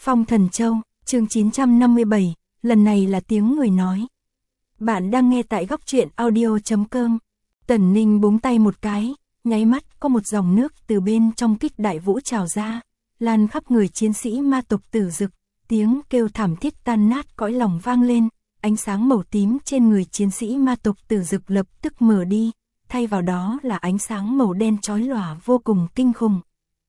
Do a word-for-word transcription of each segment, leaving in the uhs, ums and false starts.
Phong Thần Châu, chương chín trăm năm mươi bảy, lần này là tiếng người nói. Bạn đang nghe tại góc truyện audio chấm com. Tần Ninh búng tay một cái, nháy mắt có một dòng nước từ bên trong kích đại vũ trào ra, lan khắp người chiến sĩ ma tộc Tử Dực, tiếng kêu thảm thiết tan nát cõi lòng vang lên, ánh sáng màu tím trên người chiến sĩ ma tộc Tử Dực lập tức mở đi, thay vào đó là ánh sáng màu đen chói lòa vô cùng kinh khủng.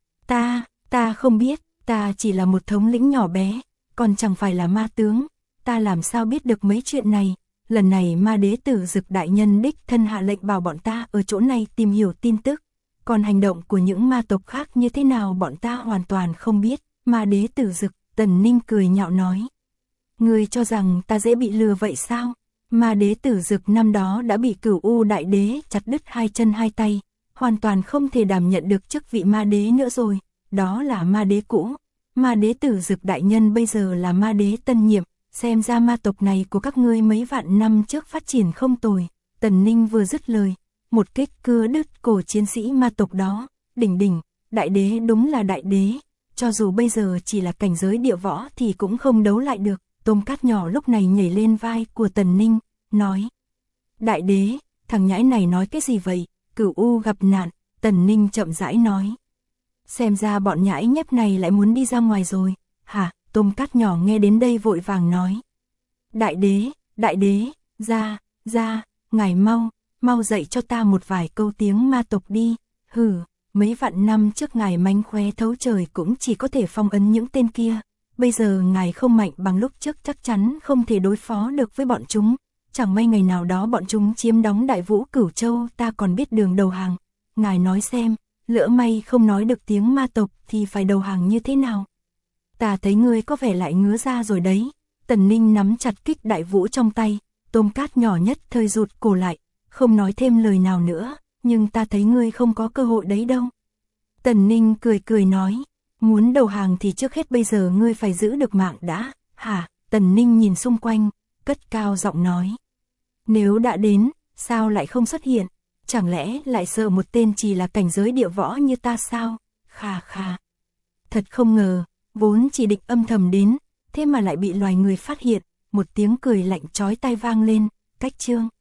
Ta, ta không biết, ta chỉ là một thống lĩnh nhỏ bé, còn chẳng phải là ma tướng, ta làm sao biết được mấy chuyện này. Lần này ma đế Tử Dực đại nhân đích thân hạ lệnh bảo bọn ta ở chỗ này tìm hiểu tin tức, còn hành động của những ma tộc khác như thế nào bọn ta hoàn toàn không biết. Ma đế Tử Dực, Tần Ninh cười nhạo nói. Ngươi cho rằng ta dễ bị lừa vậy sao? Ma đế Tử Dực năm đó đã bị Cửu U đại đế chặt đứt hai chân hai tay, hoàn toàn không thể đảm nhận được chức vị ma đế nữa rồi, đó là ma đế cũ. Ma đế Tử Dực đại nhân bây giờ là ma đế tân nhiệm, xem ra ma tộc này của các ngươi mấy vạn năm trước phát triển không tồi. Tần Ninh vừa dứt lời, một kích cưa đứt cổ chiến sĩ ma tộc đó. Đỉnh đỉnh, đại đế đúng là đại đế, cho dù bây giờ chỉ là cảnh giới địa võ thì cũng không đấu lại được. Tôm Cát nhỏ lúc này nhảy lên vai của Tần Ninh, nói. Đại đế, thằng nhãi này nói cái gì vậy? Cửu U gặp nạn, Tần Ninh chậm rãi nói. Xem ra bọn nhãi nhép này lại muốn đi ra ngoài rồi. Hả? Tôm Cát nhỏ nghe đến đây vội vàng nói. Đại đế, đại đế, ra, ra, ngài mau, mau dạy cho ta một vài câu tiếng ma tộc đi. Hừ, mấy vạn năm trước ngài mánh khóe thấu trời cũng chỉ có thể phong ấn những tên kia. Bây giờ ngài không mạnh bằng lúc trước, chắc chắn không thể đối phó được với bọn chúng. Chẳng may ngày nào đó bọn chúng chiếm đóng Đại Vũ Cửu Châu, ta còn biết đường đầu hàng. Ngài nói xem, lỡ may không nói được tiếng ma tộc thì phải đầu hàng như thế nào? Ta thấy ngươi có vẻ lại ngứa ra rồi đấy. Tần Ninh nắm chặt kích đại vũ trong tay, Tôm Cát nhỏ nhất thời rụt cổ lại, không nói thêm lời nào nữa, nhưng ta thấy ngươi không có cơ hội đấy đâu. Tần Ninh cười cười nói, muốn đầu hàng thì trước hết bây giờ ngươi phải giữ được mạng đã. Hả? Tần Ninh nhìn xung quanh, cất cao giọng nói. Nếu đã đến, sao lại không xuất hiện? Chẳng lẽ lại sợ một tên chỉ là cảnh giới địa võ như ta sao? Khà khà. Thật không ngờ, vốn chỉ định âm thầm đến, thế mà lại bị loài người phát hiện. Một tiếng cười lạnh chói tai vang lên, cách chương.